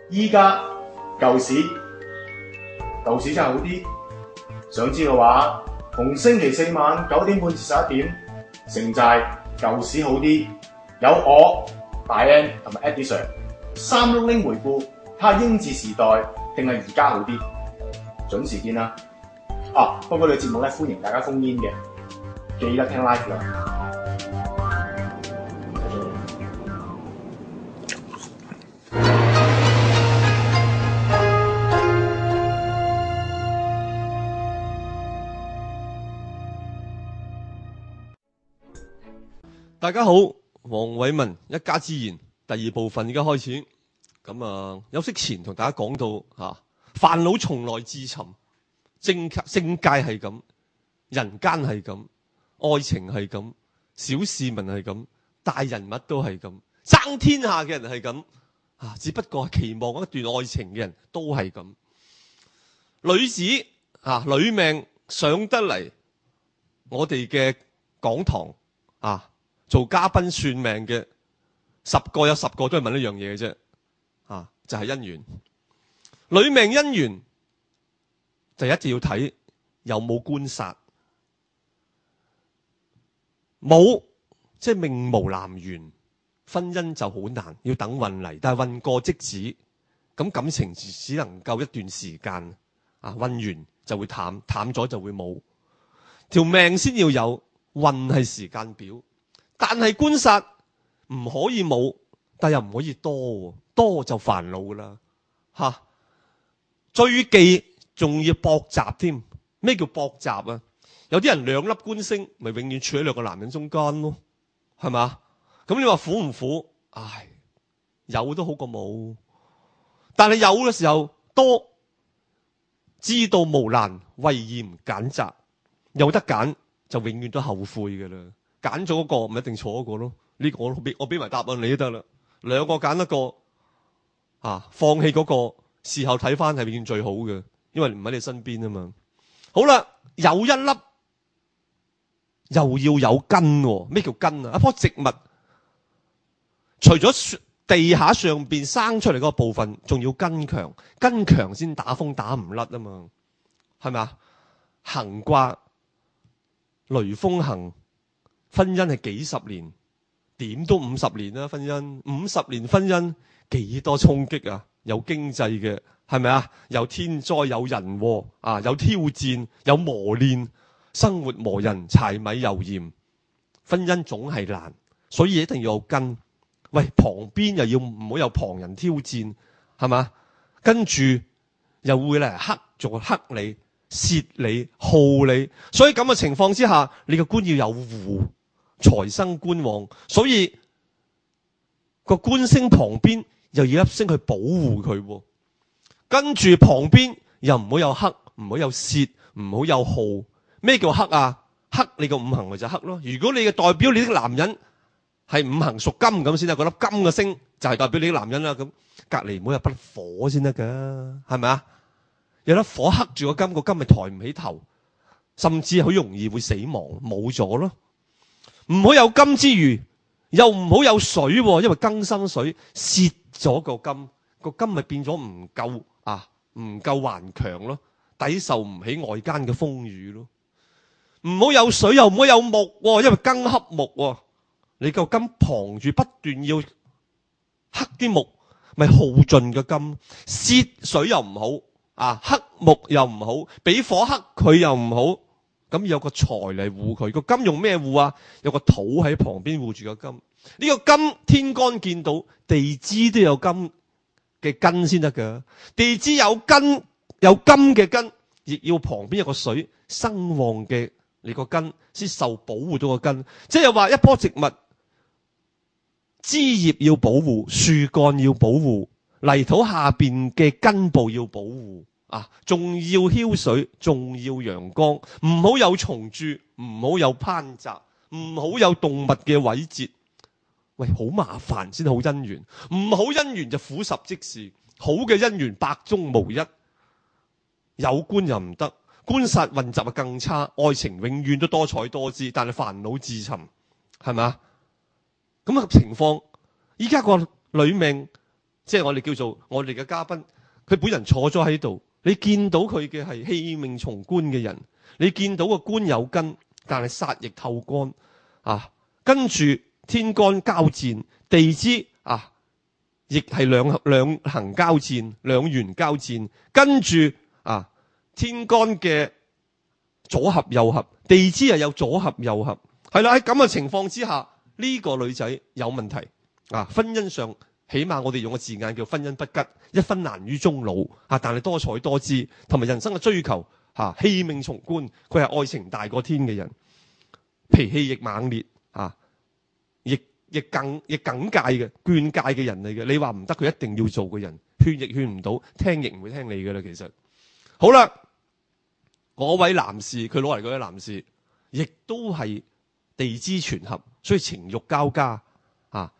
依家舊市真係好啲。想知嘅話，逢星期四晚9點半至11點，城寨舊市好啲，有我大 N 同埋 Eddie Sir 360回顧，睇下英治時代定係而家好啲，準時見啦。不過呢個節目咧，歡迎大家封煙嘅，記得聽 live 啦。 大家好，黃偉文一家之言第2部分而家開始。休息前同大家講到煩惱從來自尋，政界係咁，人間係咁，愛情係咁，小市民係咁，大人物都係咁，爭天下嘅人係咁，只不過期望一段愛情嘅人都係咁。女子女命上得嚟我哋嘅講堂做嘉賓算命嘅10個有10個都係問一樣嘢嘅啫，就係姻緣。女命姻緣就一定要睇有冇官殺，冇即係命無男緣，婚姻就好難，要等運嚟。但係運過即止，咁感情只能夠一段時間，運完就會淡，淡咗就會冇。條命先要有，運係時間表。但係官殺唔可以冇，但又唔可以多，多就煩惱噶啦，最忌仲要搏雜添。咩叫搏雜啊？有啲人2粒官星，咪永遠處喺2個男人中間咯，係嘛？咁你話苦唔苦？唉，有都好過冇。但係有嘅時候多，知道無難，為嚴揀擇，有得揀就永遠都後悔噶啦。揀咗嗰個唔一定錯嗰個咯，呢個我俾埋答案你都得啦。2個揀一個，放棄嗰個，事後睇翻係永遠最好嘅，因為唔喺你身邊啊嘛。好啦，有1粒又要有根，咩叫根啊？一棵植物，除咗地下上邊生出嚟嗰個部分，仲要根強，根強先打風打唔甩啊嘛，係咪啊？行卦雷風行。婚姻係幾十年，點都50年啦。婚姻50年，婚姻幾多衝擊啊？有經濟嘅，係咪啊？有天災，有人禍有挑戰，有磨練，生活磨人，柴米油鹽。婚姻總係難，所以一定要有根。喂，旁邊又要唔好有旁人挑戰，係嘛？跟住又會嚟黑你、竊你、耗你，所以咁嘅情況之下，你個官要有戶。財生官旺，所以個官星旁邊又要1星去保護佢，跟住旁邊又唔好有黑，唔好有竊，唔好有耗。咩叫黑啊？黑你個五行咪就黑咯。如果你嘅代表你啲男人係五行屬金咁先得，嗰粒金嘅星就係代表你啲男人啦。咁隔籬唔好有筆火先得噶，係咪啊？有粒火黑住個金，個金咪抬唔起頭，甚至好容易會死亡，冇咗咯。唔好有金之餘，又唔好有水，因為庚辛水泄咗個金，個金咪變咗唔夠頑強咯，抵受唔起外間嘅風雨咯。唔好有水，又唔好有木，因為庚克木，你個金旁住不斷要克啲木，咪耗盡個金。泄水又唔好，克木又唔好，俾火克佢又唔好。咁有個財嚟護佢，個金用咩護啊？有個土喺旁邊護住個金。呢個金天干見到，地支都有金嘅根先得噶。地支有根有金嘅根，亦要旁邊有個水生旺嘅，你個根先受保護到個根。即係話一棵植物枝葉要保護，樹幹要保護，泥土下邊嘅根部要保護。仲要澆水，仲要陽光，唔好有蟲蛀，唔好有攀雜，唔好有動物嘅毀折。喂，好麻煩先好姻緣，唔好姻緣就苦十即是。好嘅姻緣百中無一，有官又唔得，官殺混雜更差。愛情永遠都多彩多姿，但係煩惱自尋，係咪？咁嘅情況，依家個女命即係我哋叫做我哋嘅嘉賓，佢本人坐咗喺度，你見到佢嘅係氣命從官嘅人，你見到個官有根，但係殺亦透干啊，跟住天干交戰，地支啊亦係兩行交戰，兩元交戰，跟住啊天干嘅左合右合，地支又有左合右合，係啦，喺咁嘅情況之下，呢個女仔有問題啊，婚姻上起碼我哋用個字眼叫婚姻不吉，一分難於終老啊，但係多才多姿，同埋人生嘅追求啊，氣命從官，佢係愛情大過天嘅人，脾氣亦猛烈啊，亦耿介嘅倦介嘅人嚟嘅，你話唔得，佢一定要做嘅人，勸亦勸唔到，聽亦唔會聽你嘅啦。其實好啦，嗰位男士佢攞嚟嗰位男士，亦都係地支全合，所以情慾交加啊，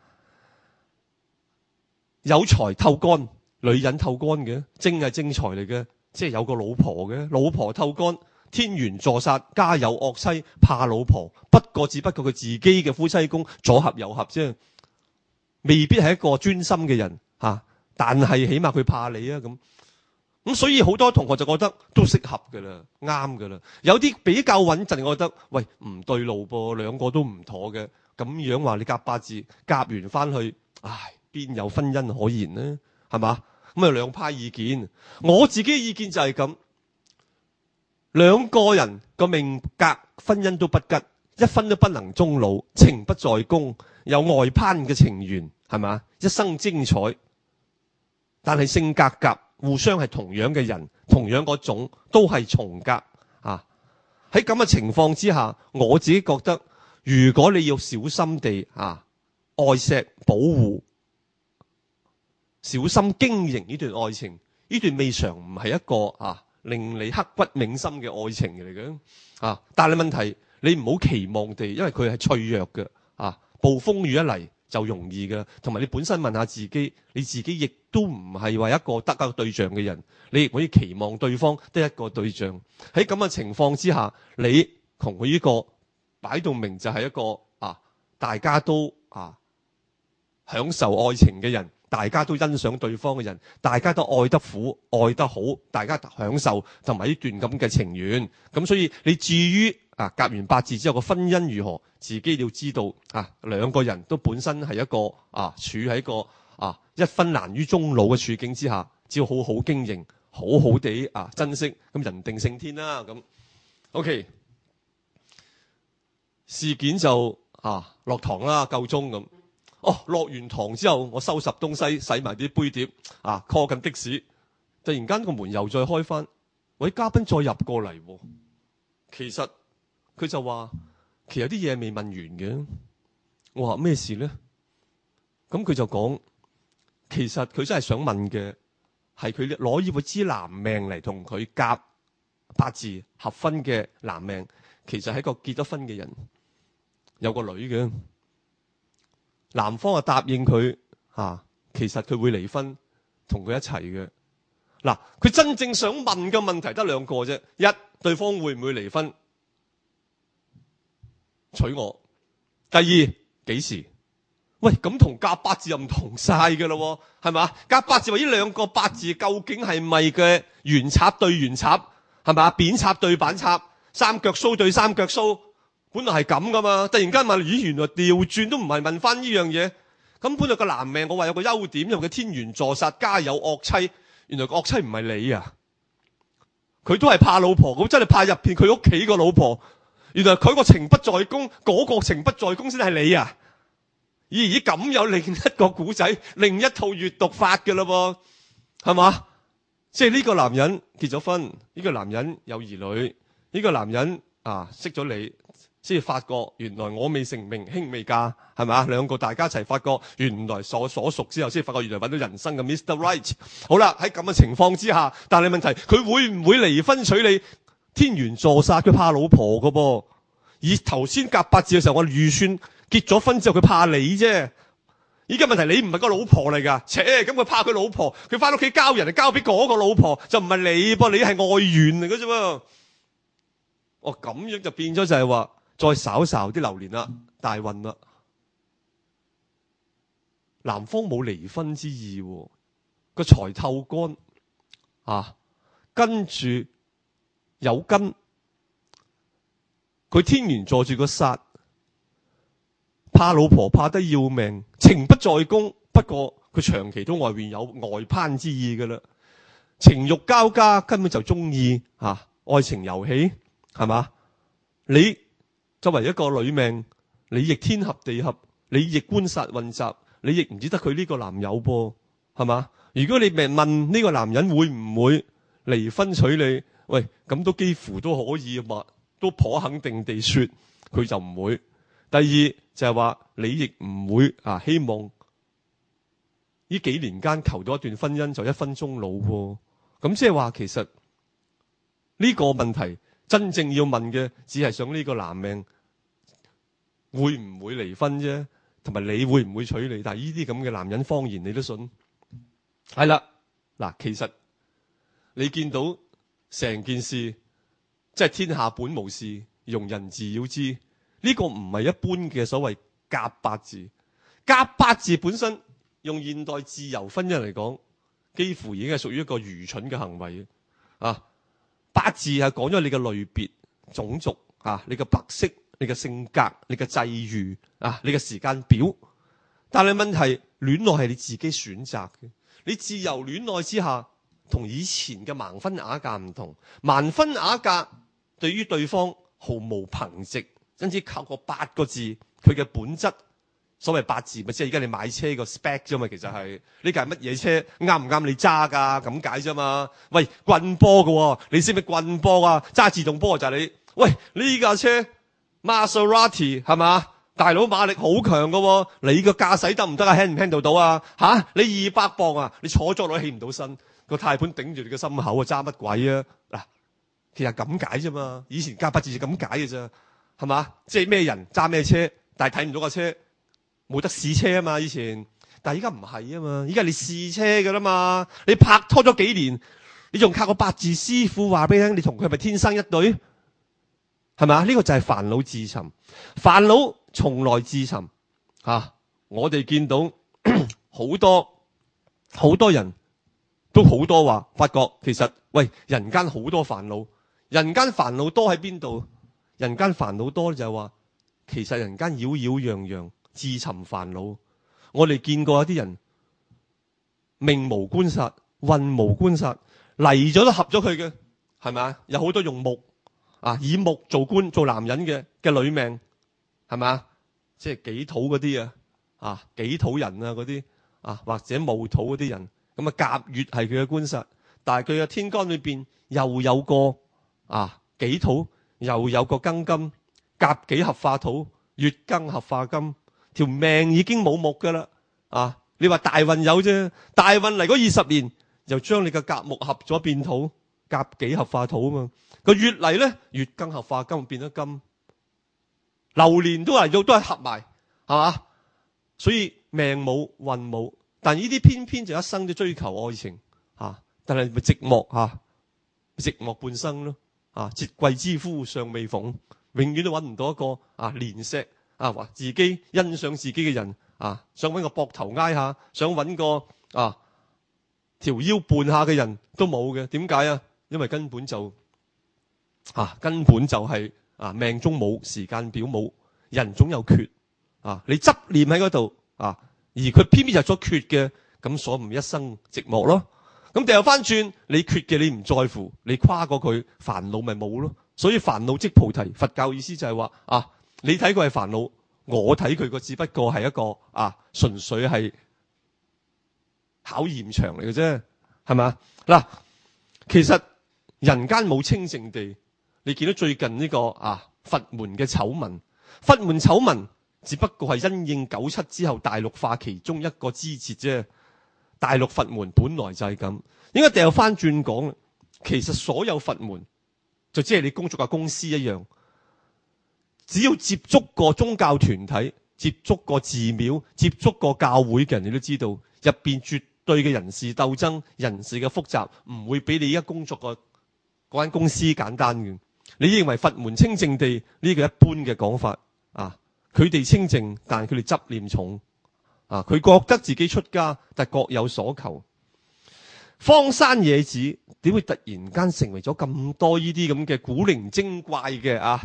有財透干，女人透干嘅，正係正財嚟嘅，即係有個老婆嘅，老婆透干。天元坐煞，家有惡妻，怕老婆。不過只不過佢自己嘅夫妻宮左合右合啫，未必係一個專心嘅人吓。但係起碼佢怕你啊咁，所以好多同學就覺得都適合噶啦，啱噶啦。有啲比較穩陣，我覺得喂唔對路噃，兩個都唔妥嘅。咁樣話你夾八字夾完翻去，唉，邊有婚姻可言呢？係嘛？咁啊兩派意見，我自己意見就係咁。兩個人個命格婚姻都不吉，一分都不能終老，情不在宮，有外攀嘅情緣，係嘛？一生精彩，但係性格夾，互相係同樣嘅人，同樣嗰種都係重格啊！喺咁嘅情況之下，我自己覺得，如果你要小心地啊愛錫保護，小心經營呢段愛情，呢段未嘗唔係一個啊令你刻骨銘心嘅愛情嚟嘅啊！但係問題你唔好期望地，因為佢係脆弱嘅啊，暴風雨一嚟就容易嘅。同埋你本身問下自己，你自己亦都唔係話一個得一個對象嘅人，你亦可以期望對方得一個對象。喺咁嘅情況之下，你同佢呢個擺到明就係一個啊，大家都啊享受愛情嘅人。大家都欣賞對方嘅人，大家都愛得苦，愛得好，大家享受同埋呢段咁嘅情緣。咁所以你至於啊夾完八字之後個婚姻如何，自己要知道啊，兩個人都本身係一個啊處喺一個啊一分難於終老嘅處境之下，只要好好經營，好好地啊珍惜，咁人定勝天啦。咁 OK 事件就啊落堂啦，夠鐘咁。落完堂之後，我收拾東西，洗埋啲杯碟，啊 call 緊的士，突然間個門又再開翻，位嘉賓再入過嚟，其實佢就話，其實有啲嘢未問完嘅。我話咩事咧？咁佢就講，其實佢真係想問嘅係佢攞呢支男命嚟同佢夾八字合婚嘅男命，其實係一個結咗婚嘅人，有個女嘅。男方啊答應佢其實佢會離婚，同佢一齊嘅。嗱，佢真正想問嘅問題得兩個啫：一，對方會唔會離婚娶我；第二，幾時？喂，咁同夾八字又唔同晒㗎咯，係嘛？夾八字話呢兩個八字究竟係咪嘅圓插對圓插，係嘛？扁插對板插，三腳蘇對三腳蘇。本來係咁噶嘛，突然間問，咦，原來調轉都唔係問翻呢樣嘢。咁本來個男命我話有個優點，因為佢天元坐煞，家有惡妻。原來個惡妻唔係你啊，佢都係怕老婆，咁真係怕入邊佢屋企個老婆。原來佢個情不在宮，嗰個情不在宮先係你啊。咦，咁有另一個古仔，另一套閱讀法㗎啦噃，係嘛？即係呢個男人結咗婚，呢個男人有兒女，呢個男人識咗你。先至發覺原來我未成名，兄未嫁，係咪？兩個大家一齊發覺原來所屬之後，先發覺原來揾到人生嘅 Mr. Right。好啦，喺咁嘅情況之下，但係問題佢會唔會離婚娶你？天元坐煞，佢怕老婆㗎噃。以頭先夾八字嘅時候，我預算結咗婚之後佢怕你啫。依家問題你唔係個老婆嚟㗎，咁佢怕佢老婆，佢翻屋企交人，交俾嗰個老婆，就唔係你噃，你係外緣嚟嘅啫喎。咁樣就變咗就係話。再稍稍啲流年啦，大運啦，男方冇離婚之意喎， 個財透乾啊，跟住有根，佢天元坐住個煞，怕老婆怕得要命，情不在宮，不過佢長期都外邊有外攀之意噶啦，情慾交加，根本就中意愛情遊戲，係嘛？你作為一個女命，你亦天合地合，你亦官煞混雜，你亦唔止得佢呢個男友噃，係嘛？如果你問呢個男人會唔會離婚娶你，喂，咁都幾乎都可以嘛，都頗肯定地說佢就唔會。第二就係話你亦唔會希望呢幾年間求到一段婚姻就一分鐘老喎。咁即係話其實呢個問題真正要問嘅只係想呢個男命會唔會離婚啫，同埋你會唔會娶你？但係呢啲咁嘅男人謊言你都信？係啦，嗱，其實你見到成件事即係天下本無事，庸人自擾之。呢個唔係一般嘅所謂夾八字。夾八字本身用現代自由婚姻嚟講，幾乎已經係屬於一個愚蠢嘅行為啊！八字係講咗你嘅類別、種族你嘅白色、你嘅性格、你嘅際遇你嘅時間表。但係問題，戀愛係你自己選擇嘅。你自由戀愛之下，同以前嘅盲婚啞嫁唔同。盲婚啞嫁對於對方毫無憑藉，甚至靠個八個字，佢嘅本質。所謂八字咪即係而家你買車個 spec 啫嘛，其實係呢架係乜嘢車，啱唔啱你揸噶咁解啫嘛。喂，棍波嘅，你識唔識棍波啊？揸自動波就係你。喂，呢架車 Maserati 係嘛？大佬馬力好強嘅，你個駕駛得唔得啊？handle 唔 handle 到啊？你200磅啊，你坐咗落起唔到身，個軚盤頂住你個心口啊，揸乜鬼啊？嗱，其實咁解啫嘛。以前夾八字就咁解嘅啫，係嘛？即係咩人揸咩車，但係睇唔到架車。冇得試車啊嘛，以前，但係依家唔係啊嘛，依家你試車噶啦嘛，你拍拖咗幾年，你仲靠個八字師傅話俾你聽，你同佢係咪天生一對？係咪？呢個就係煩惱自尋，煩惱從來自尋我哋見到好多人都好多話，發覺其實喂，人間好多煩惱，人間煩惱多喺邊度？人間煩惱多就係話，其實人間擾擾攘攘。自尋煩惱，我哋見過一啲人命無官煞，運無官煞，嚟咗都合咗佢嘅，係咪啊？有好多用木以木做官做男人嘅女命，係咪啊？即係己土嗰啲己土人啊嗰啲或者戊土嗰啲人，咁甲乙係佢嘅官煞，但係佢嘅天干裏邊又有個己土，又有個庚金，甲己合化土，乙庚合化金。條命已經冇木噶啦，你話大運有啫，大運嚟嗰20年，就將你嘅甲木合咗變土，甲己合化土啊嘛。個月嚟咧，月庚合化金變咗金，流年都嚟到都係合埋，係嘛？所以命冇運冇，但呢啲偏偏就一生都追求愛情，但係咪寂寞寂寞半生咯，節季之夫尚未逢，永遠都揾唔到一個憐惜。話自己欣賞自己嘅人想揾個膊頭挨下，想揾個條腰伴下嘅人都冇嘅。點解啊？因為根本就係命中冇時間表，冇人總有缺你執念喺嗰度而佢偏偏就咗缺嘅，咁所以唔一生寂寞咯。咁掉翻轉，你缺嘅你唔在乎，你跨過佢，煩惱咪冇咯。所以煩惱即菩提，佛教意思就係話你睇佢係煩惱，我睇佢個只不過係一個純粹係考驗場嚟嘅啫，係咪？嗱，其實人間冇清淨地，你見到最近呢個佛門嘅醜聞，佛門醜聞只不過係因應97之後大陸化其中一個枝節啫。大陸佛門本來就係咁，應該掉翻轉講，其實所有佛門就即係你工作嘅公司一樣。只要接觸過宗教團體、接觸過寺廟、接觸過教會嘅人，你都知道入邊絕對嘅人事鬥爭、人事嘅複雜，唔會比你而家工作個嗰間公司簡單嘅。你認為佛門清淨地呢個一般嘅講法佢哋清淨，但係佢哋執念重佢覺得自己出家，但係各有所求。 荒山野子點會突然間成為咗咁多呢啲咁嘅古靈精怪嘅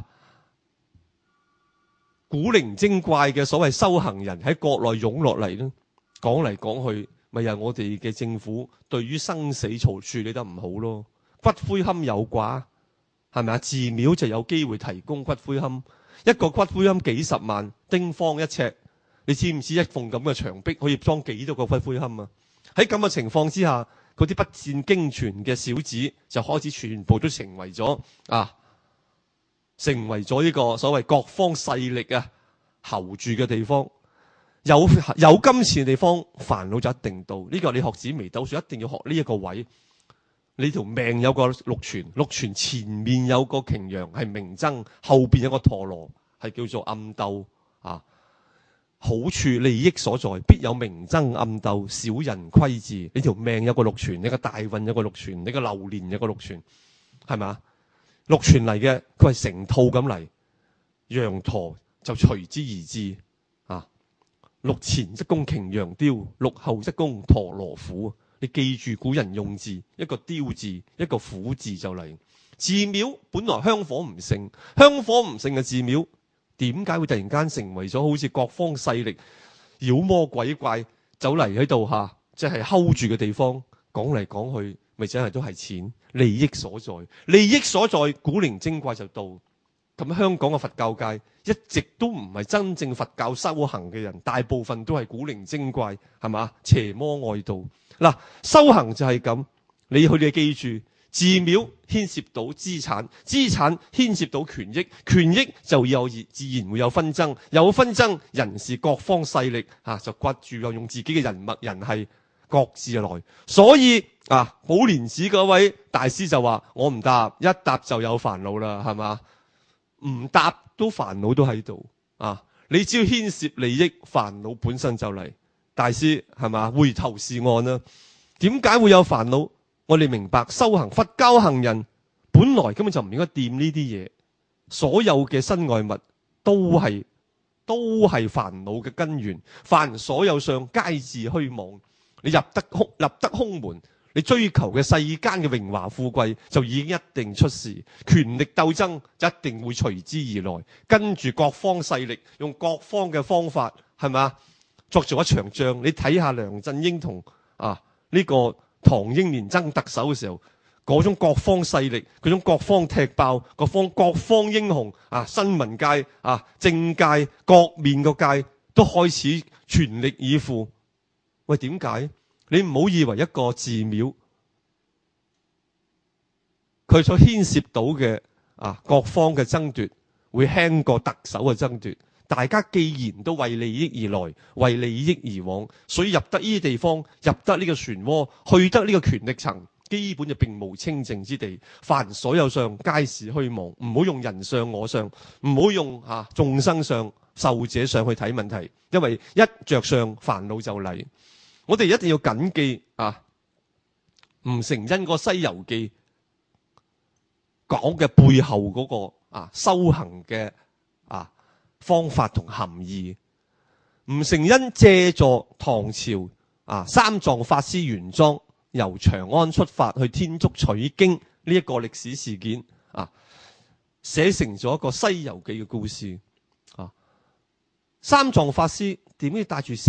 古靈精怪嘅所謂修行人喺國內湧落嚟呢？講嚟講去，咪又係我哋嘅政府對於生死處理得唔好咯。骨灰龕有掛，係咪啊？寺廟就有機會提供骨灰龕，一個骨灰龕幾十萬，丁方一尺，你知唔知一埲咁嘅牆壁可以裝幾多個骨灰龕啊？喺咁嘅情況之下，嗰啲不戰經傳嘅小子就開始全部都成為咗呢個所謂各方勢力候住嘅地方。有金錢嘅地方，煩惱就一定到。呢個你學紫微斗數一定要學呢一個位。你條命有個祿存，祿存前面有個擎羊係明爭，後邊有個陀羅係叫做暗鬥好處利益所在，必有明爭暗鬥，小人虧治。你條命有個祿存，你個大運有個祿存，你個流年有個祿存，係咪啊？祿存嚟嘅，佢係成套咁嚟，羊駝就隨之而至。祿前則供擎羊雕，祿後則供陀羅虎。你記住古人用字，一個雕字，一個虎字就嚟。寺廟本來香火唔盛，香火唔盛嘅寺廟，點解會突然間成為咗好似各方勢力妖魔鬼怪走嚟喺度即係 hold 住嘅地方？講嚟講去，咪真係都係錢利益所在，利益所在，古靈精怪就到。咁香港嘅佛教界一直都唔係真正佛教修行嘅人，大部分都係古靈精怪，係嘛？邪魔外道。嗱，修行就係咁，你記住，寺廟牽涉到資產，資產牽涉到權益，權益就自然會有紛爭，有紛爭，人是各方勢力就刮住又用自己嘅人脈人係各自來。所以寶蓮寺嗰位大師就話：我唔答，一答就有煩惱啦，係嘛？唔答都煩惱都喺度你只要牽涉利益，煩惱本身就嚟。大師係嘛？回頭是岸啦。點解會有煩惱？我哋明白修行佛教行人本來根本就唔應該掂呢啲嘢，所有嘅身外物都係煩惱嘅根源。凡所有相，皆自虛妄。你入得空門，你追求嘅世間嘅榮華富貴就已經一定出事，權力鬥爭就一定會隨之而來，跟住各方勢力用各方嘅方法，係咪啊？作做一場仗。你睇下梁振英同呢個唐英年爭特首嘅時候，嗰種各方勢力，嗰種各方踢爆，各方英雄新聞界政界各面個界都開始全力以赴。喂，點解？你唔好以為一個寺廟佢所牽涉到嘅各方嘅爭奪會輕過特首嘅爭奪。大家既然都為利益而來，為利益而往，所以入得呢啲地方，入得呢個漩渦，去得呢個權力層，基本就並無清淨之地。凡所有相，皆是虛妄。唔好用人相我相，唔好用眾生相受者相去睇問題，因為一着相煩惱就嚟。我哋一定要謹記吳承恩個《西遊記》講嘅背後嗰個修行嘅方法同含義。吳承恩借助唐朝三藏法師玄奘由長安出發去天竺取經呢一個歷史事件寫成咗一個《西遊記》嘅故事。三藏法師點解帶住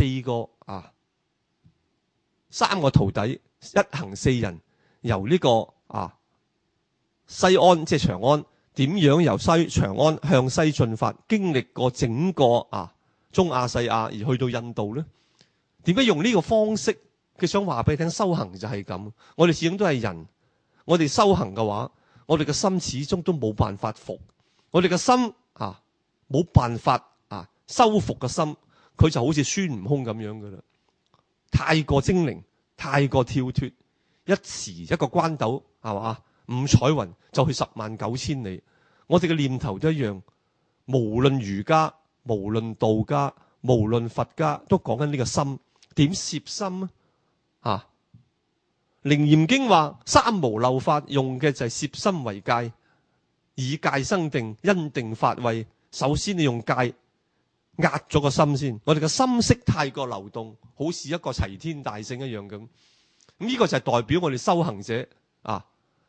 三個徒弟一行四人由呢個西安即係長安，點樣由長安向西進發，經歷過整個中亞細亞而去到印度呢？點解用呢個方式？佢想話俾你聽，修行就係咁。我哋始終都係人，我哋修行嘅話，我哋嘅心始終都冇辦法服。我哋嘅心冇辦法修復嘅心，佢就好似孫悟空咁樣噶啦，太過精靈，太過跳脫，一時一個關斗係嘛，五彩雲就去109000里。我哋嘅念頭都一樣，無論儒家、無論道家、無論佛家，都講緊呢個心。點攝心啊？楞嚴經話三無漏法，用嘅就係攝心為戒，以戒生定，因定發慧。首先你用戒壓咗個心先。我哋嘅心識太過流動，好似一個齊天大聖一樣咁。 咁呢個就係代表我哋修行者啊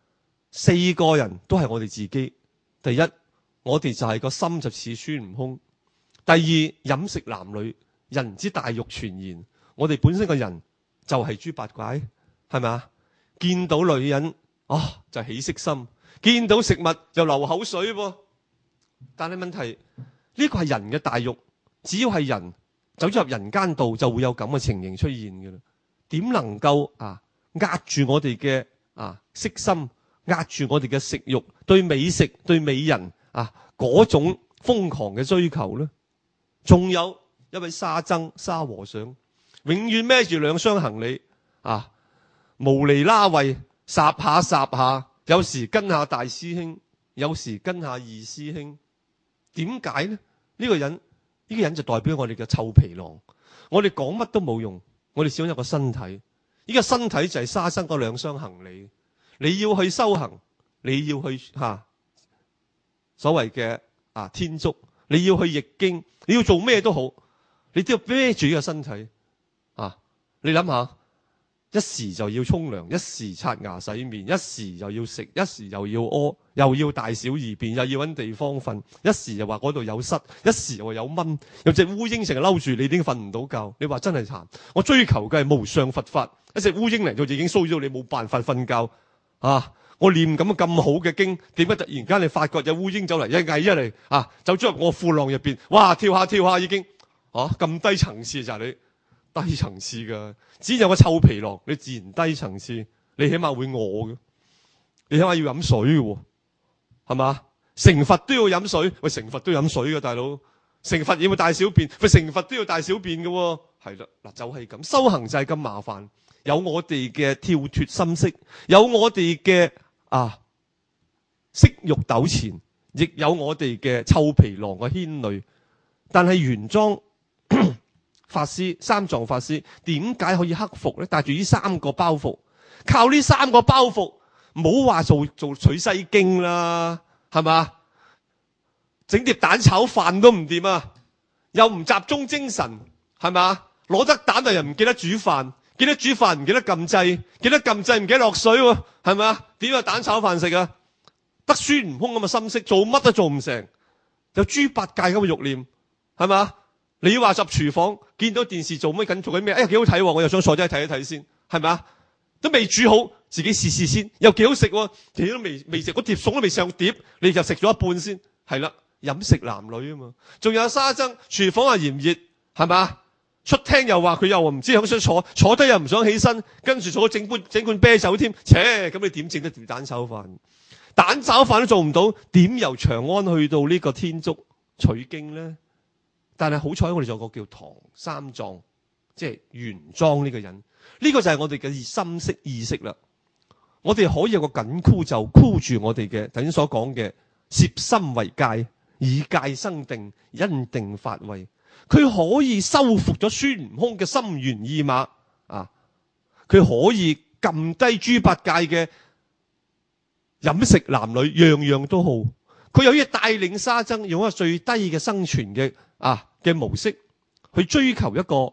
，4個人都係我哋自己。第一，我哋就係個心就似孫悟空；第二，飲食男女，人之大欲全然。我哋本身個人就係豬八怪，係咪啊？見到女人就起色心，見到食物就流口水喎。但係問題呢個係人嘅大欲，只要係人走咗入人間道，就會有咁嘅情形出現嘅啦。點能夠壓住我哋嘅色心，壓住我哋嘅食慾，對美食對美人嗰種瘋狂嘅追求呢？仲有一位沙僧沙和尚，永遠孭住2箱行李無厘啦喂，霎下霎下，有時跟下大師兄，有時跟下二師兄。點解呢？呢個人就代表我哋嘅臭皮囊。我哋講乜都冇用，我哋想有個身體。呢個身體就係沙僧嗰2箱行李。你要去修行，你要去所謂嘅天竺，你要去譯經，你要做咩都好，你都要孭住呢個身體你諗下，一時就要沖涼，一時刷牙洗面，一時又要食，一時又要屙，又要大小二便，又要搵地方瞓，一時又話嗰度有虱，一時又話有蚊，有隻烏蠅成日嬲住你，已經瞓唔到覺。你話真係慘。我追求嘅係無上佛法，一隻烏蠅嚟到就已經騷擾你，冇辦法瞓覺我念咁好嘅經，點解突然間你發覺有烏蠅走嚟，一嗌一嚟走咗入我褲浪入邊，哇跳下跳下已經咁低層次就係你低層次㗎，只有個臭皮囊，你自然低層次，你起碼會餓嘅，你起碼要飲水嘅，係嘛？成佛都要飲水，喂，成佛都要飲水嘅大佬，成佛要唔要大小便？喂，成佛都要大小便嘅，係啦，嗱就係咁，修行就係咁麻煩，有我哋嘅跳脫心識，有我哋嘅色欲糾纏，亦有我哋嘅臭皮囊嘅牽累，但係原裝法師三藏法師點解可以克服咧？帶住呢3個包袱，靠呢3個包袱，唔好話做取西經啦，係嘛？整碟蛋炒飯都唔掂啊，又唔集中精神，係嘛？攞得蛋又唔記得煮飯，記得煮飯唔記得撳掣，記得撳掣唔記得落水喎，係咪？點有蛋炒飯食啊？得孫悟空咁嘅心識，做乜都做唔成，有豬八戒咁嘅慾念，係嘛？你話入廚房見到電視做乜緊做緊咩？哎呀幾好睇喎，我又想坐低睇一睇先，係咪？都未煮好，自己試試先，又幾好食喎，你都未食，嗰碟餸都未上碟，你就食咗一半先，係啦，飲食男女啊嘛。仲有沙僧，廚房係炎熱，係嘛？出廳又話佢又唔知想唔想坐低又唔想起身，跟住坐整罐啤酒添，咁你點整得碟蛋炒飯？蛋炒飯都做唔到，點由長安去到呢個天竺取經呢？但係好彩我哋仲有個叫唐三藏，即係玄奘呢個人，呢個就係我哋嘅心識意識啦。我哋可以有個緊箍咒箍住我哋嘅頭先所講嘅攝心為戒，以戒生定，因定發慧。佢可以收服咗孫悟空嘅心猿意馬佢可以撳低豬八戒嘅飲食男女，樣樣都好。佢有意帶領沙僧用一個最低嘅生存嘅模式去追求一個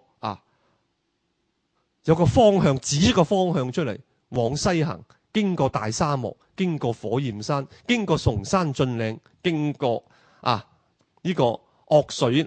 有個方向，指一個方向出嚟往西行，經過大沙漠，經過火焰山，經過崇山峻嶺，經過呢個惡水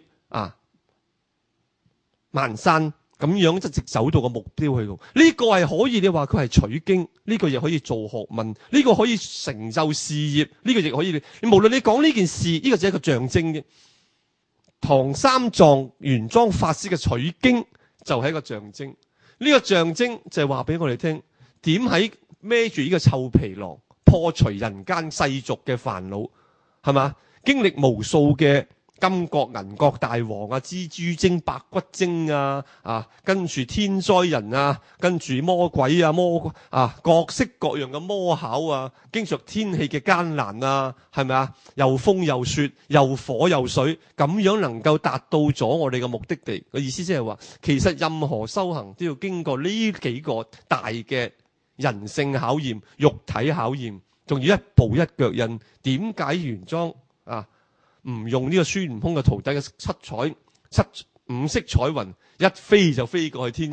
萬山，咁樣一直走到個目標去到。呢個係可以你話佢係取經，呢個亦可以做學問，呢個可以成就事業，呢個亦可以你無論你講呢件事，呢個只係一個象徵嘅。唐三藏玄奘法師嘅取經就係一個象徵，呢個象徵就係話俾我哋聽，點喺孭住呢個臭皮囊破除人間世俗嘅煩惱，係嘛？經歷無數嘅金國銀國大王蜘蛛精白骨精跟住天災人跟住魔鬼各式各樣嘅魔考經着天氣嘅艱難係咪又風又雪又火又水，咁樣能夠達到咗我哋嘅目的地嘅意思，即係話其實任何修行都要經過呢幾個大嘅人性考驗、肉體考驗，仲要一步一腳印。點解玄奘唔用呢個孫悟空嘅徒弟嘅五色彩雲，一飛就飛過去天竺，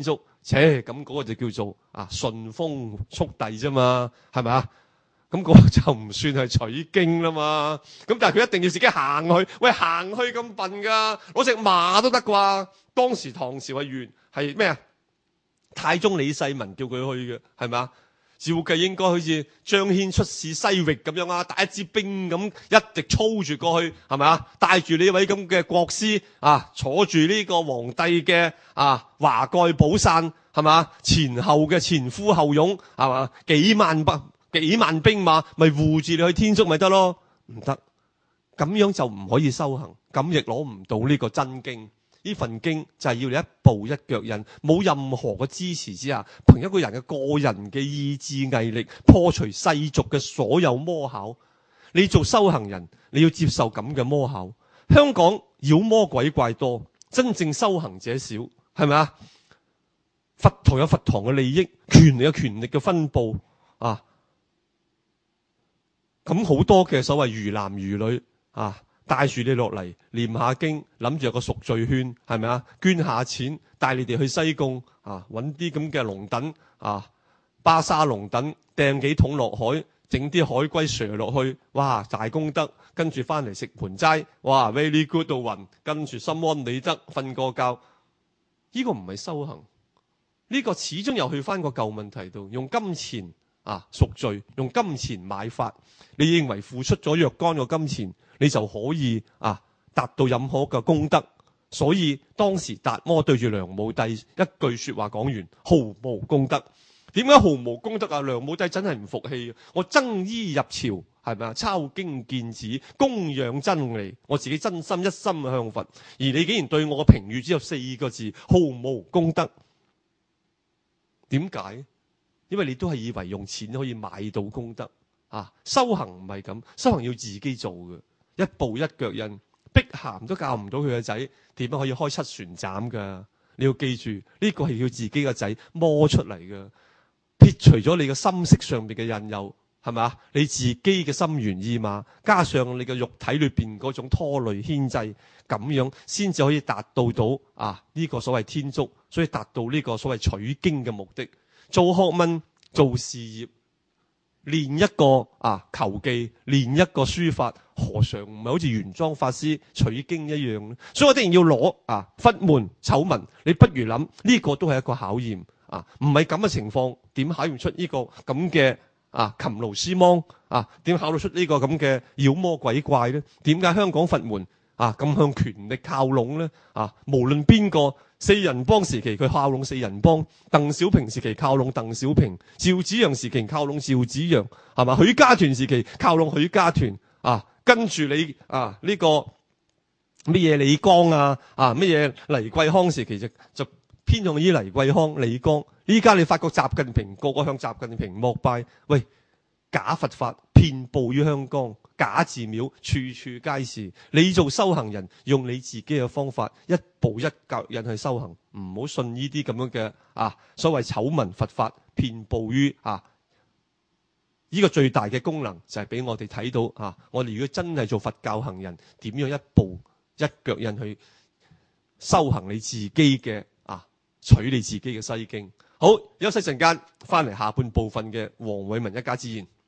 咁嗰個就叫做順風速遞啫嘛，係咪啊？咁嗰個就唔算係取經啦嘛。咁但係佢一定要自己行去，喂，行去咁笨噶，攞隻馬都得啩？當時唐朝係咩啊？太宗李世民叫佢去嘅，係咪啊？照計應該好似張騫出使西域咁樣啊，帶一支兵咁一直操住過去，係咪啊？帶住呢位咁嘅國師坐住呢個皇帝嘅華蓋寶傘，係嘛？前後嘅前呼後擁，係嘛？幾萬兵馬咪護住你去天竺咪得咯？唔得，咁樣就唔可以修行，咁亦攞唔到呢個真經。呢份經就係要你一步一腳印，冇任何嘅支持之下，憑一個人嘅個人嘅意志毅力，破除世俗嘅所有魔考。你做修行人，你要接受咁嘅魔考。香港妖魔鬼怪多，真正修行者少，係咪啊？佛堂有佛堂嘅利益，權力有權力嘅分佈咁好多嘅所謂愚男愚女帶住你落嚟念下經，諗住有個贖罪券，係咪啊？捐下錢，帶你哋去西貢搵啲咁嘅龍躉巴沙龍躉，掟幾桶落海，整啲海龜射落去，哇！大功德，跟住翻嚟食盤齋，哇 very good 到暈，跟住心安理得瞓個覺。呢個唔係修行，呢個始終又去翻個舊問題度，用金錢贖罪，用金錢買法。你認為付出咗若干個金錢，你就可以達到任何嘅功德。所以當時達摩對住梁武帝一句說話講完，毫無功德。點解毫無功德啊？梁武帝真係唔服氣，我僧衣入朝，係咪啊？抄經見寺，供養真理，我自己真心一心向佛，而你竟然對我嘅評語只有4個字，毫無功德。點解？因為你都係以為用錢可以買到功德修行唔係咁，修行要自己做嘅，一步一腳印。碧咸都教唔到佢個仔點樣可以開7船斬噶。你要記住，呢個係要自己個仔摸出嚟嘅，撇除咗你嘅心識上邊嘅引誘，係咪啊？你自己嘅心猿意馬，加上你嘅肉體裏邊嗰種拖累牽制，咁樣先至可以達到呢個所謂天竺，所以達到呢個所謂取經嘅目的。做學問，做事業，練一個球技，練一個書法，何嘗唔係好似玄奘法師取經一樣呢？所以我一定要攞佛門醜聞，你不如諗呢個都係一個考驗唔係咁嘅情況，點考驗出呢個咁嘅擒盧絲芒點考到出呢個咁嘅妖魔鬼怪呢？點解香港佛門咁向權力靠攏呢？無論邊個，四人幫時期佢靠攏四人幫，鄧小平時期靠攏鄧小平，趙紫陽時期靠攏趙紫陽，係嘛？許家屯時期靠攏許家屯跟住你呢個乜嘢李剛乜嘢黎桂康時期就偏向於黎桂康李剛。依家你發覺習近平個個向習近平膜拜，喂，假佛法遍佈於香港，假寺廟處處皆是。你做修行人，用你自己嘅方法，一步一腳印去修行，唔好信呢啲咁樣嘅所謂醜聞佛法遍佈於呢個最大嘅功能就係俾我哋睇到我哋如果真係做佛教行人，點樣一步一腳印去修行你自己嘅取你自己嘅西經。好，休息陣間，翻嚟下半部分嘅黃偉文一家之言。